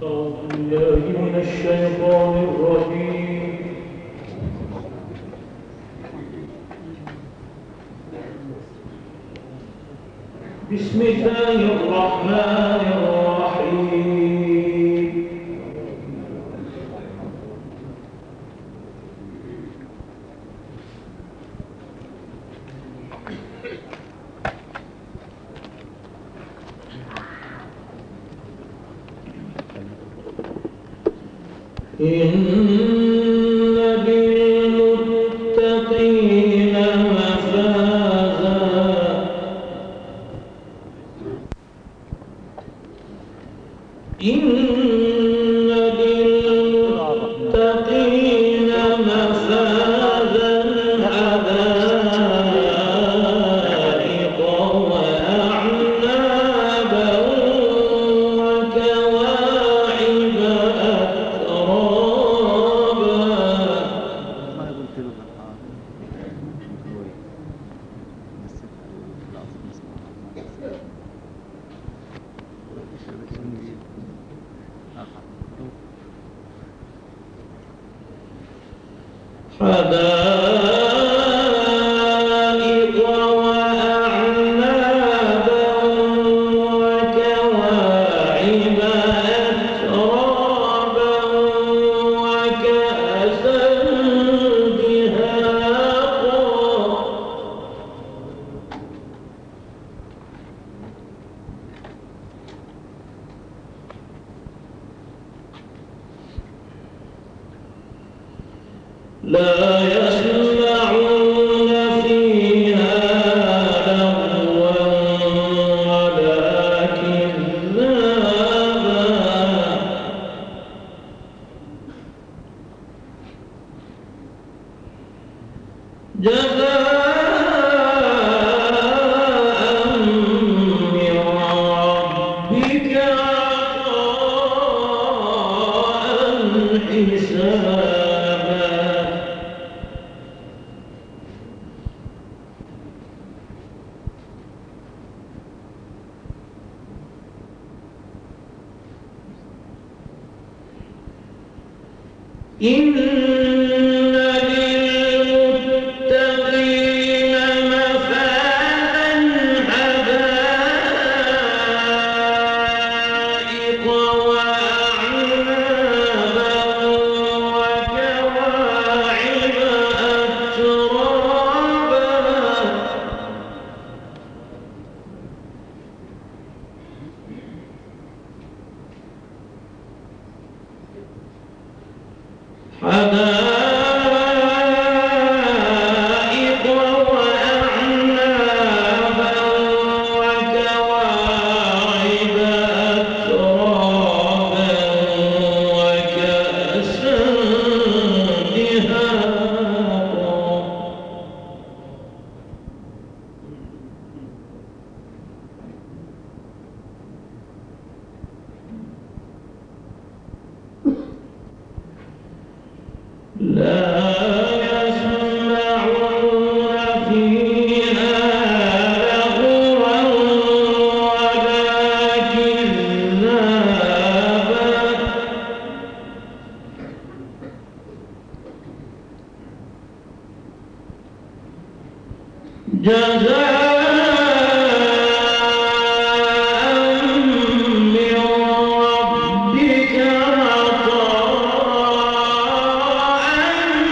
أعوذ بالله من الشيطان الرجيم. بسم الله الرحمن الرحيم. إن للمتقين مفازا إن للمتقين مفازا حدائق وأعنابا وكواعب أترابا. حدائق وأعنابا وكواعب أترابا وكأسا دهاقا. لا يسمعون فيها لغوا ولا كذابا. جزاء من ربك عطاء حسابا. إن للمتقين مفازا حدائق وأعنابا وكواعب أترابا. حدائق وأعنابا وكواعب أترابا وكأسا دهاقا. لا يسمعون فيها لغوا ولا كذابا. جزاء من ربك عطاء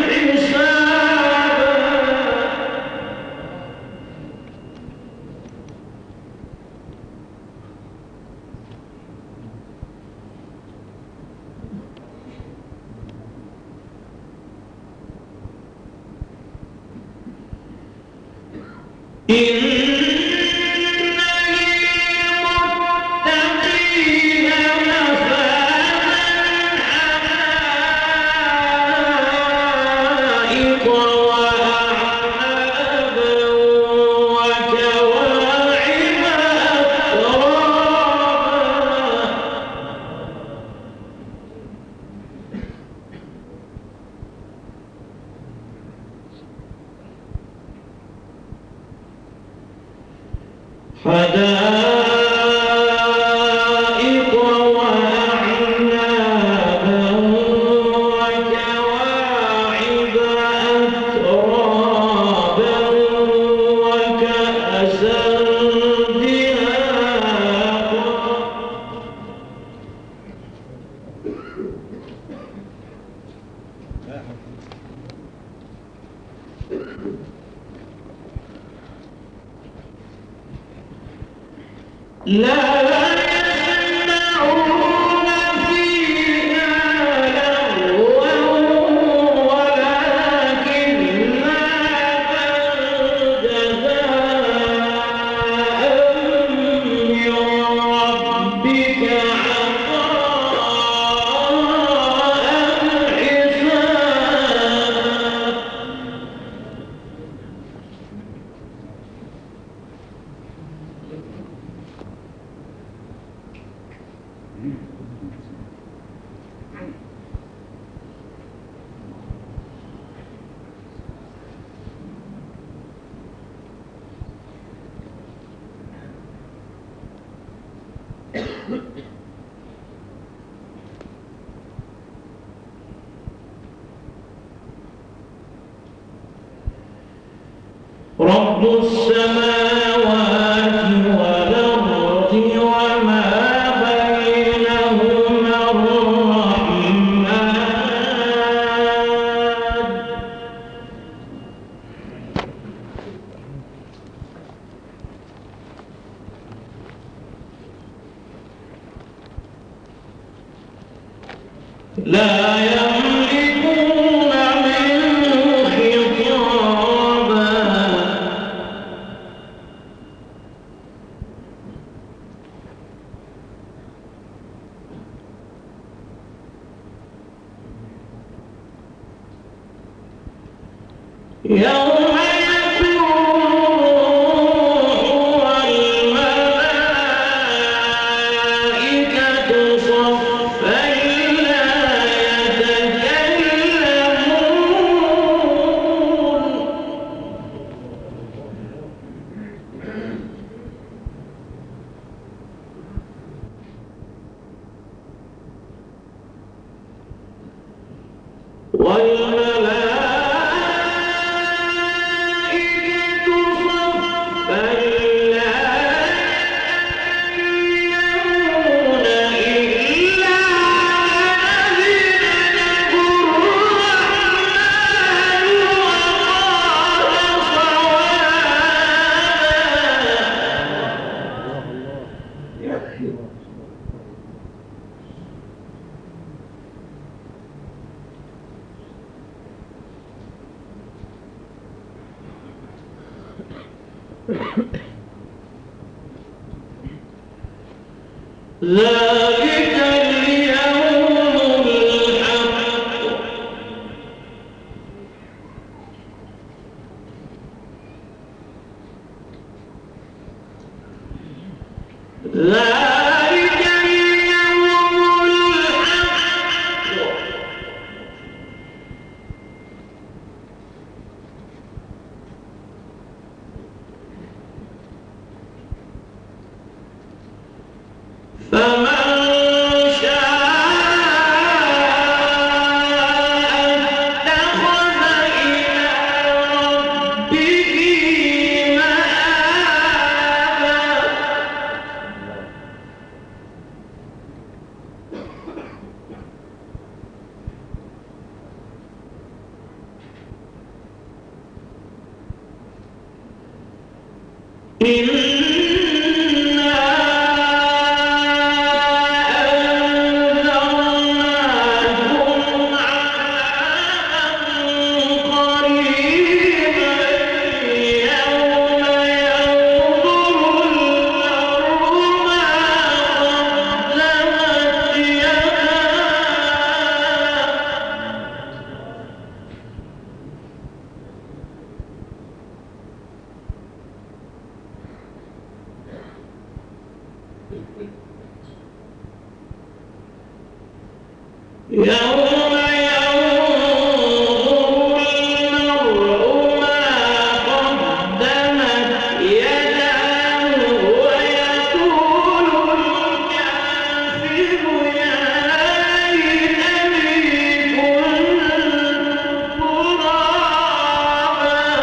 حدائق وأعنابا لا يسمعون فيها لغوا ولا كذابا جزاء من ربك عطاء رب السماوات والأرض وما بينهما الرحمن لا يملكون منه خطابا يوم يقول والملائكة صفا لا يتكلمون ذلك اليوم الحق ذلك اليوم الحق فمن شاء اتخذ إلى ربه مآبا يوم ينظر المرء ما قدمت يداه ويقول الكافر يا ليتني كنت ترابا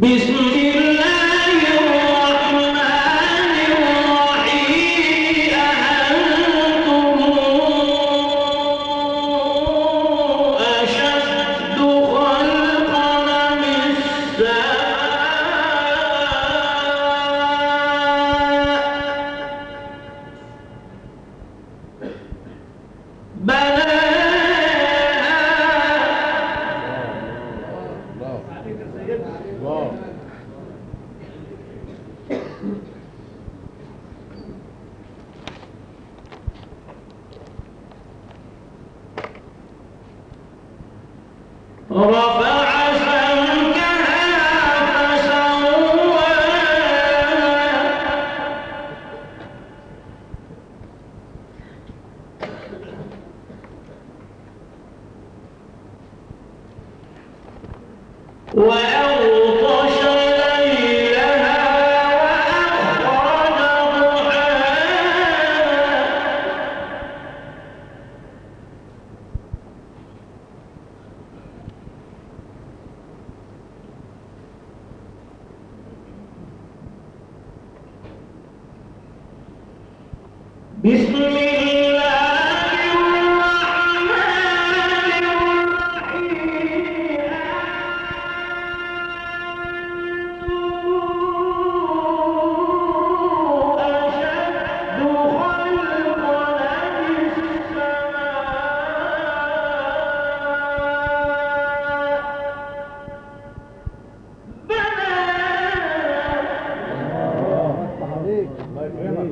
بسم الله الرحمن الرحيم أأنتم أشد خلقا أم السماء بناها رفع سمكها فسواها وأغطش ليلها وأخرج ضحاها بسم الله الرحمن الرحيم أشد خلقا أم السماء بناها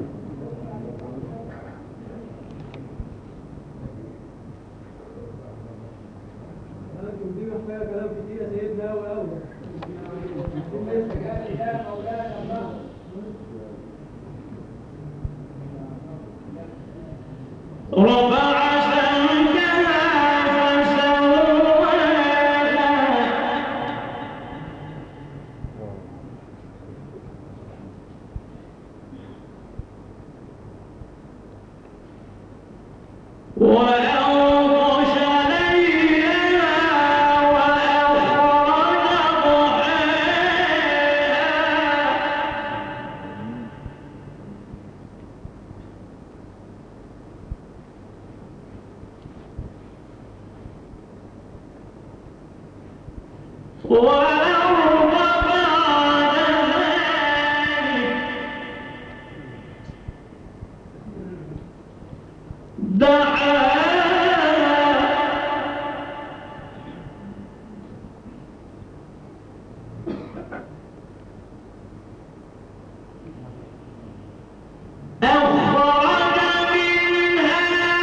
دي محتاجة كلام كتير يا سيدنا أوي أوي. رفع سمكها فسواها وأغطش ليلها وأخرج ضحاها والأرض بعد ذلك دحاها أخرج منها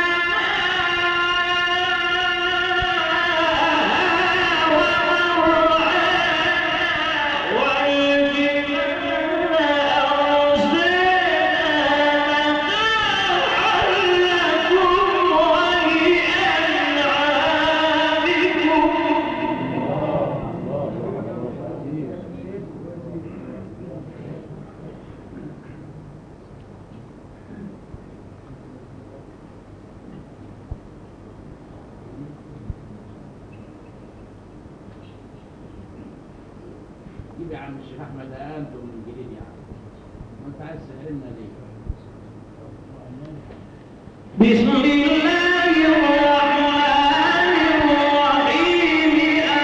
جيب يا عم الشيخ احمد انتم من جديد يا عم وانت عايز تسهلنا ليه؟ بسم الله الرحمن الرحيم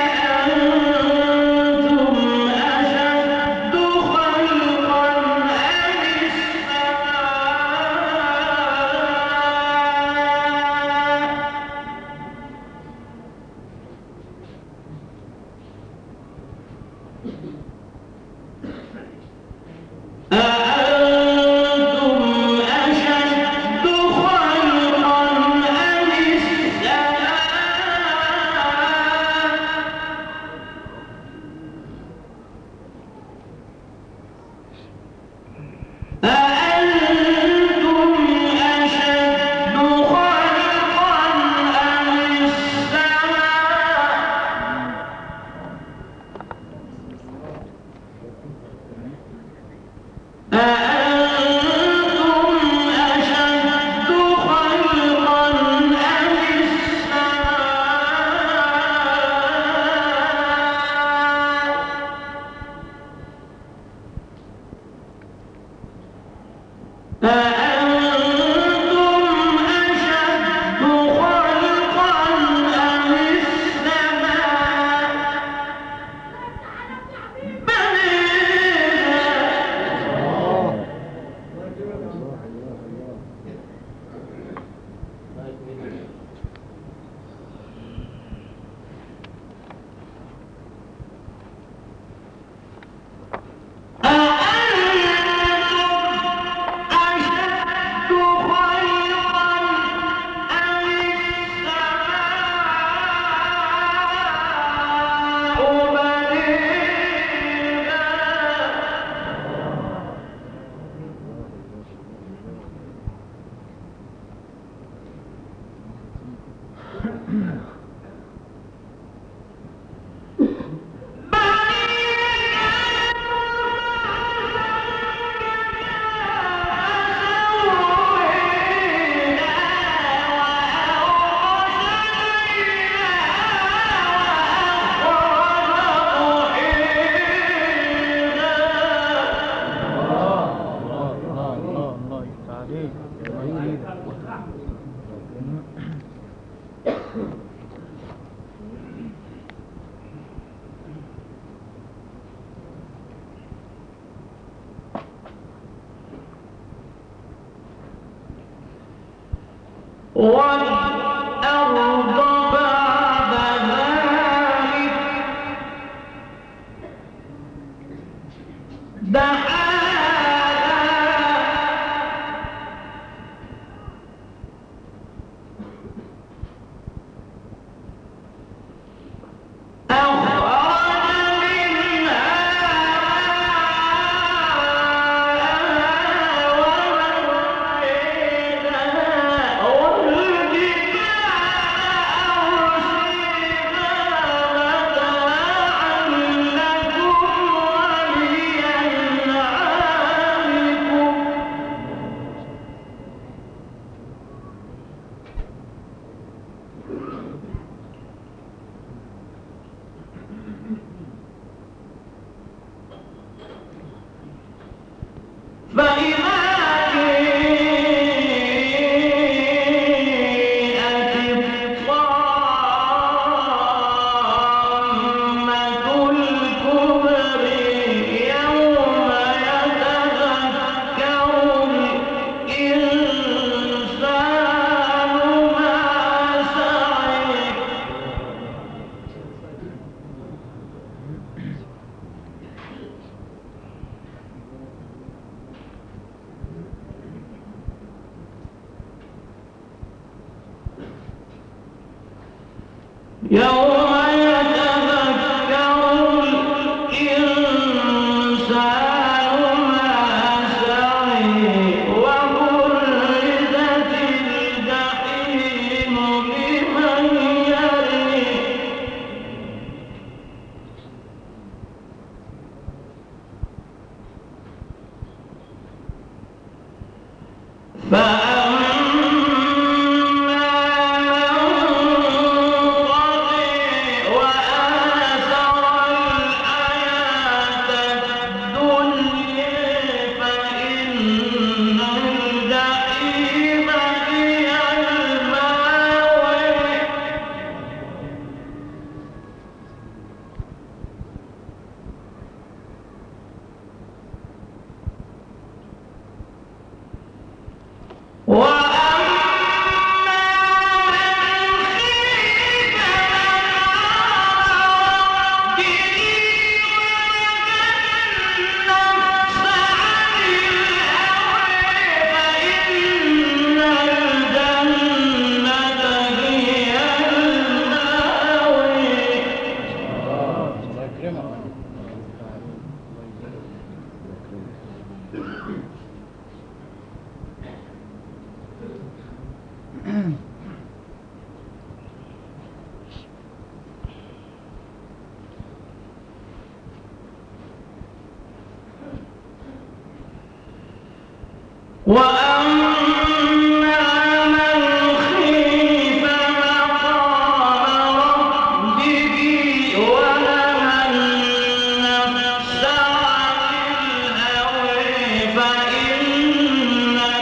أأنتم أشد خلقا أم السماء أأنتم أشد خلقا أم السماء أأنتم أشد خلقا أم السماء أأنتم أشد خلقا أم السماء والأرض بعد ذلك يوم يتذكر الإنسان ما سعي وبرزت الجحيم لمن يريه وأما من خيف مقام ربه ونهى النفس عن الهوى فإن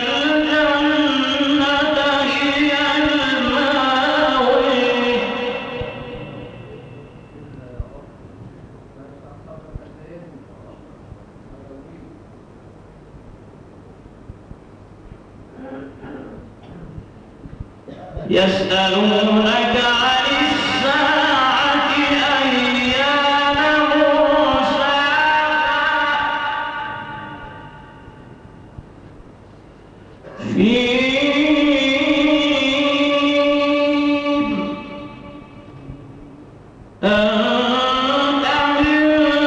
يسألونك عن الساعة أيان مرساها أنت من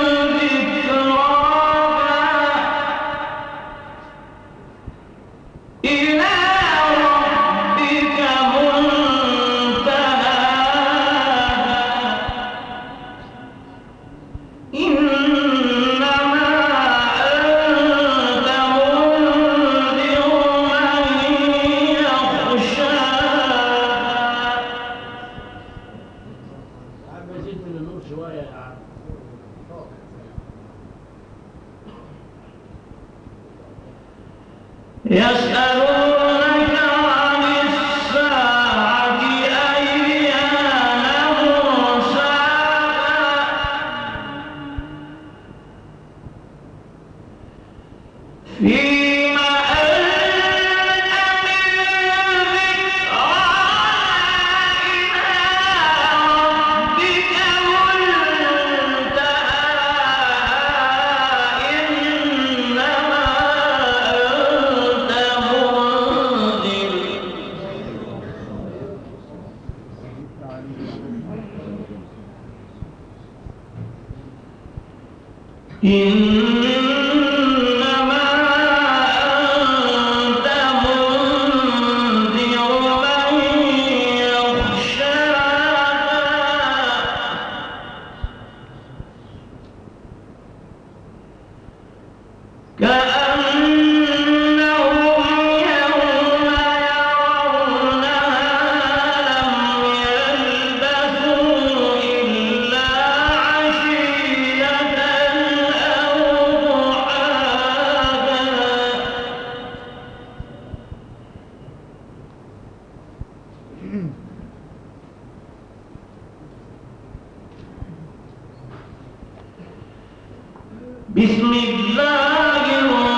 ذكراها إلى ربك منتهاها إنما أنت منذر من يخشاها. عم يزيد من النور شوية يا عم. يسألونك عن الساعة أيان مرساها فيما أنت من ذكراها إلى ربك منتهاها إنما أنت منذر إنما أنت منذر من يخشاها كأنهم يوم يرونها لم يلبثوا إلا عشية أو ضحاها. بسم الله الرحمن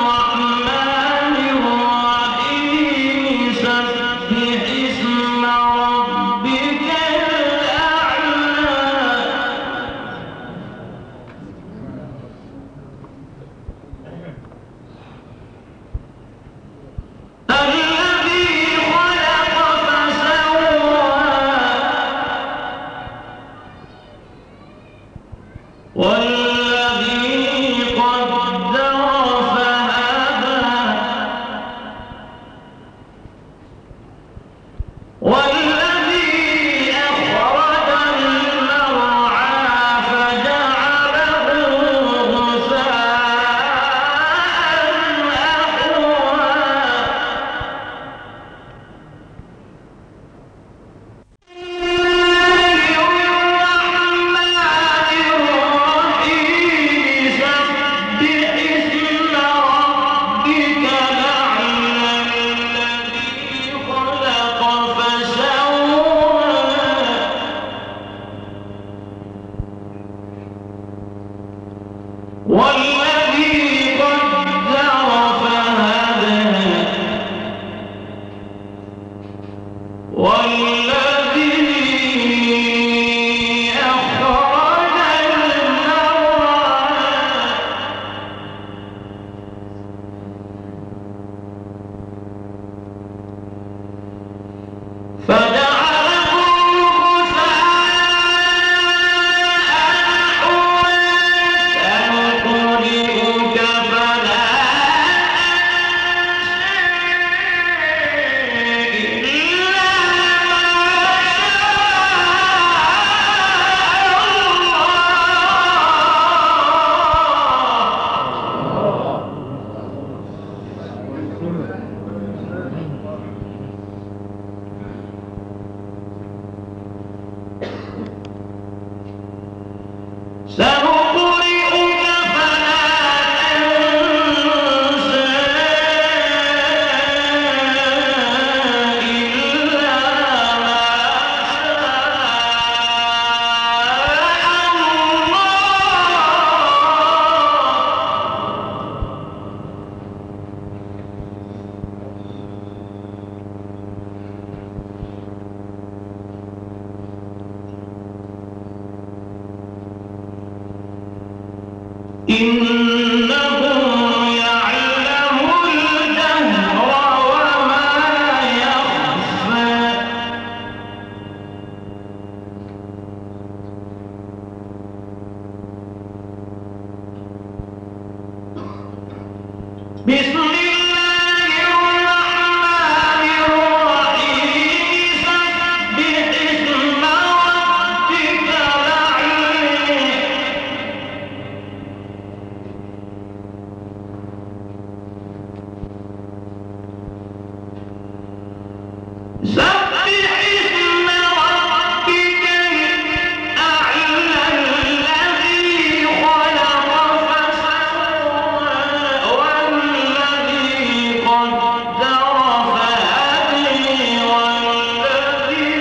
إنه يعلم الجهر وما يخفى بسم الله الرحمن الرحيم سبح اسم ربك الأعلى سبح اسم ربك الأعلى الذي خلق فسوى والذي قدر فهدي والذي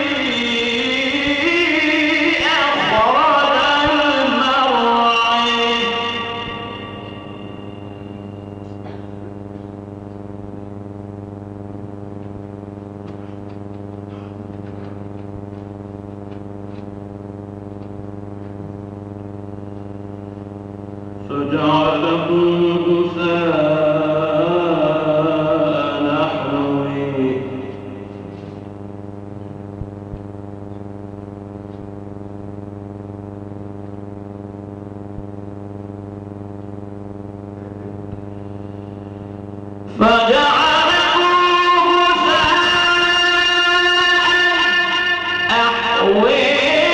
أخرج المرعى فجعلكم غثاء نحوه فجعلكم غثاء أحوه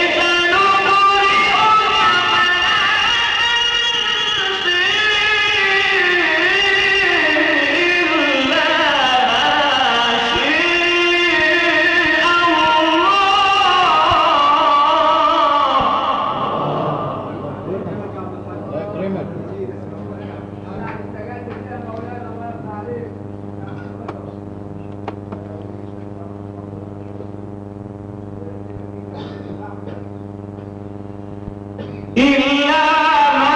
إلا ما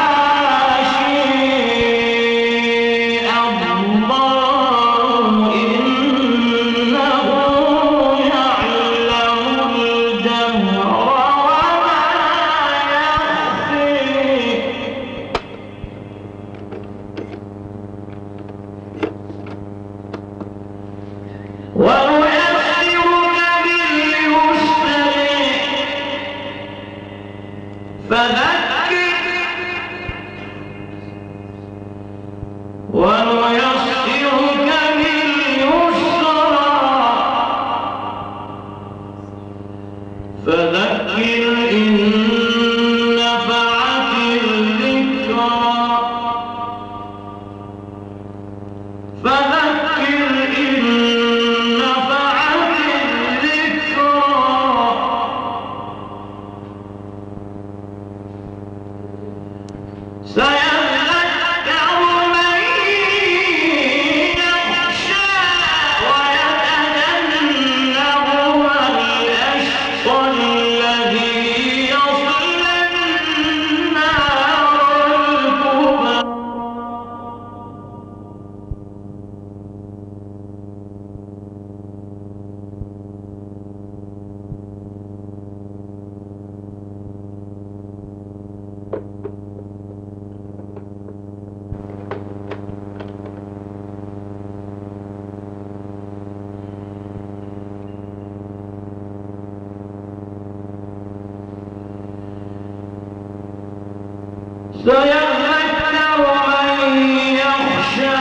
شاء الله إنه يعلم الجهر وما يخفي ونيسرك باليسر فذكر ونيسرك باليسرى فذكر إن نفعت الذكرى فذكر إن نفعت الذكرى سيذكر من يخشى ويتجنبها الأشقى الذي يصلى النار الكبرى سيذكر من يخشى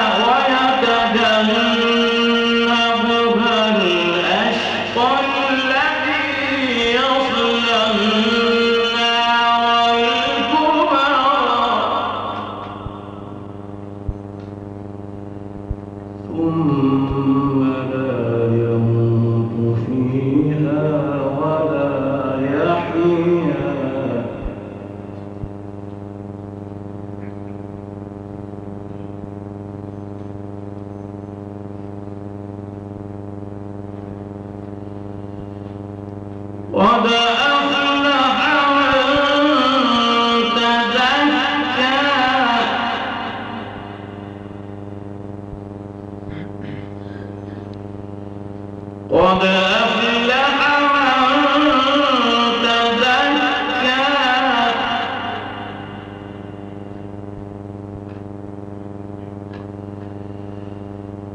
ويتجنبها الأشقى الذي يصلى النار الكبرى ثم لا يموت فيها ولا يحيا قد أفلح من تزكى قد أفلح من تزكى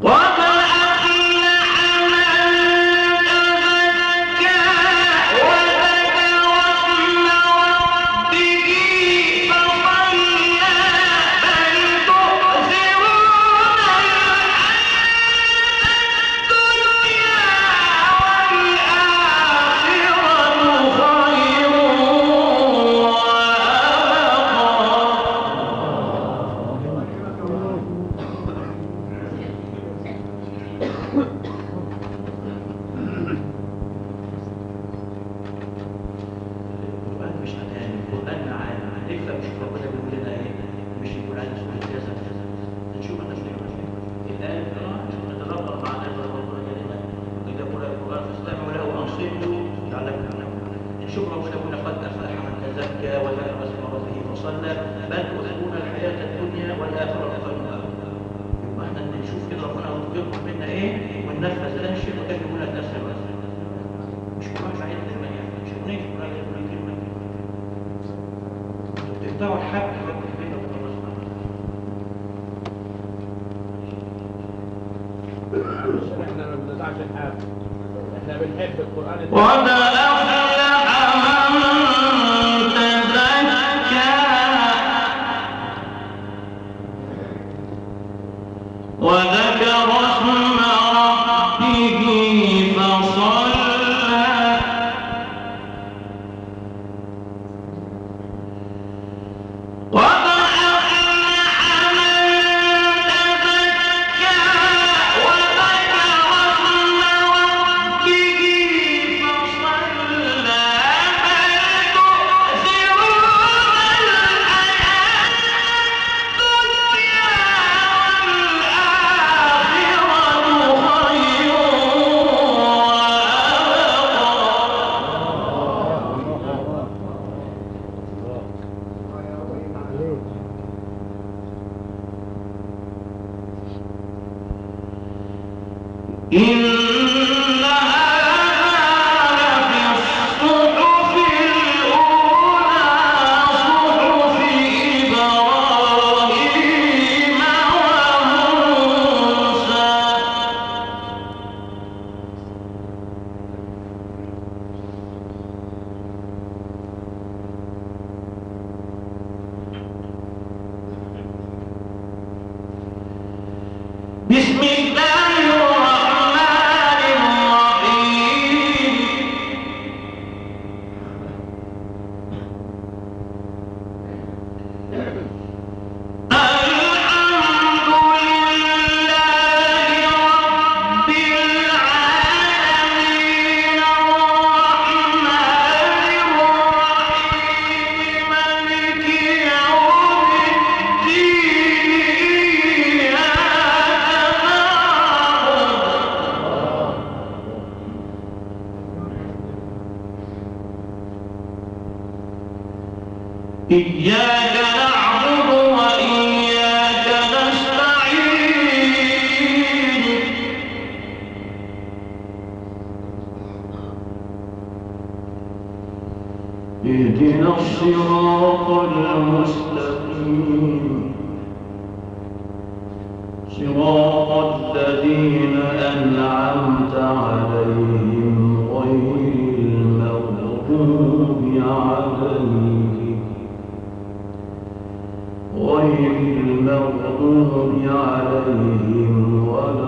إياك نعبد وإياك نستعين اهدنا الصراط المستقيم صراط الذين أنعمت عليهم غير المغضوب عليهم ولا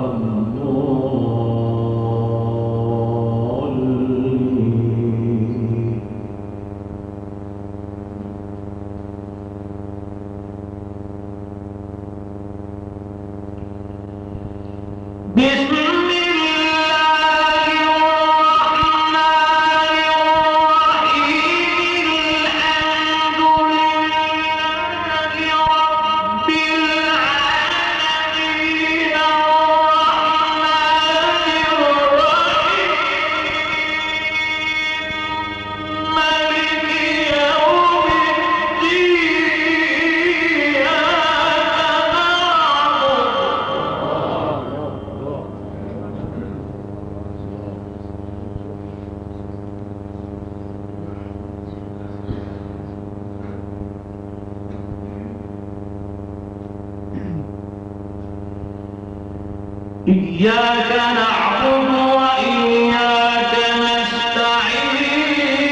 الضالين. بسم الله الرحمن الرحيم الحمد لله رب العالمين إياك نعبد وإياك نستعين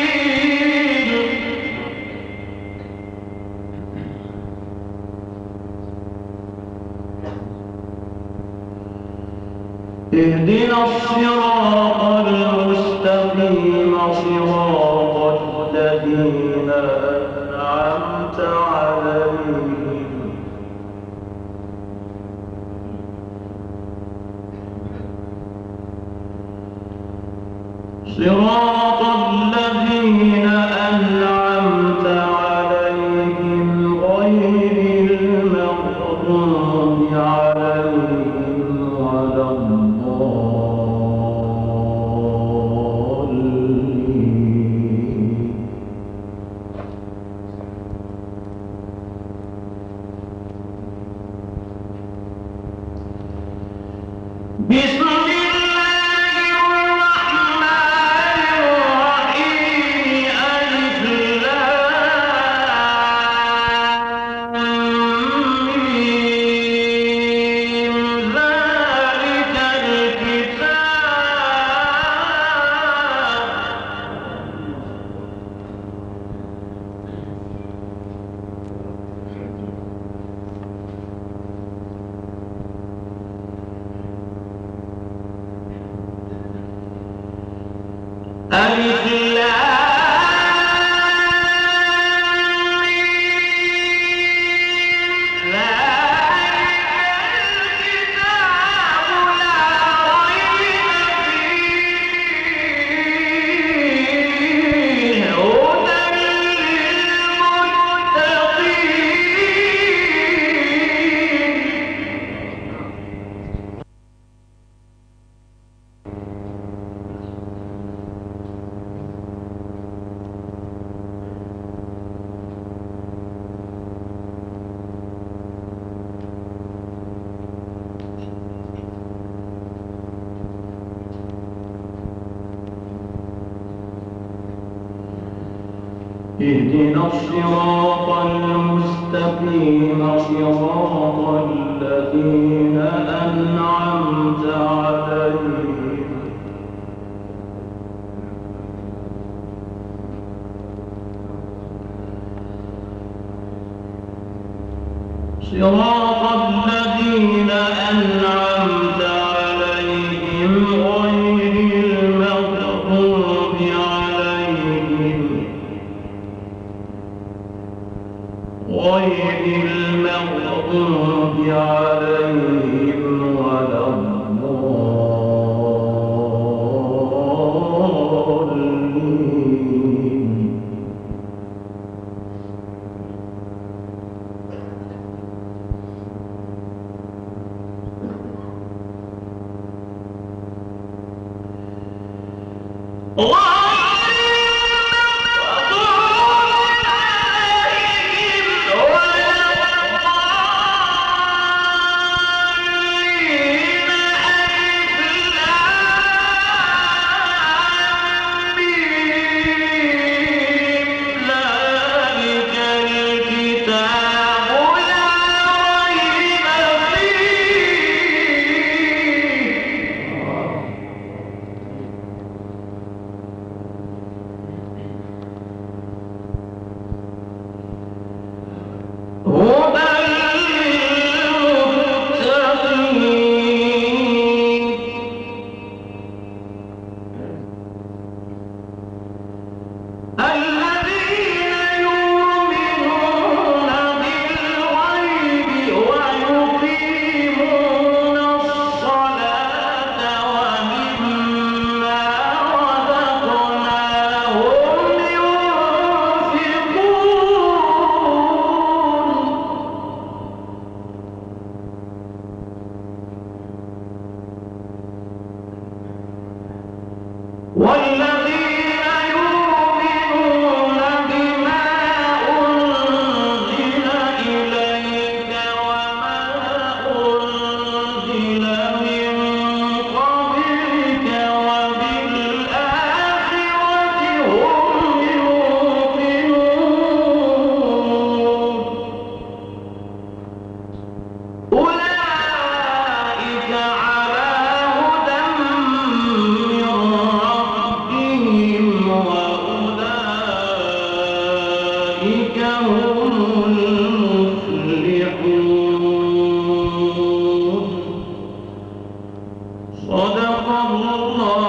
اهدنا الصراط المستقيم صراط الذين أنعمت عليهم صراط الذين أنعمت عليهم غير المغضوب عليهم ولا الضالين بسم ألف اهدنا الصراط المستقيم صراط الذين أنعمت عليهم صراط الذين أنعمت عليهم غير المغضوب عليهم ولا الضالين الله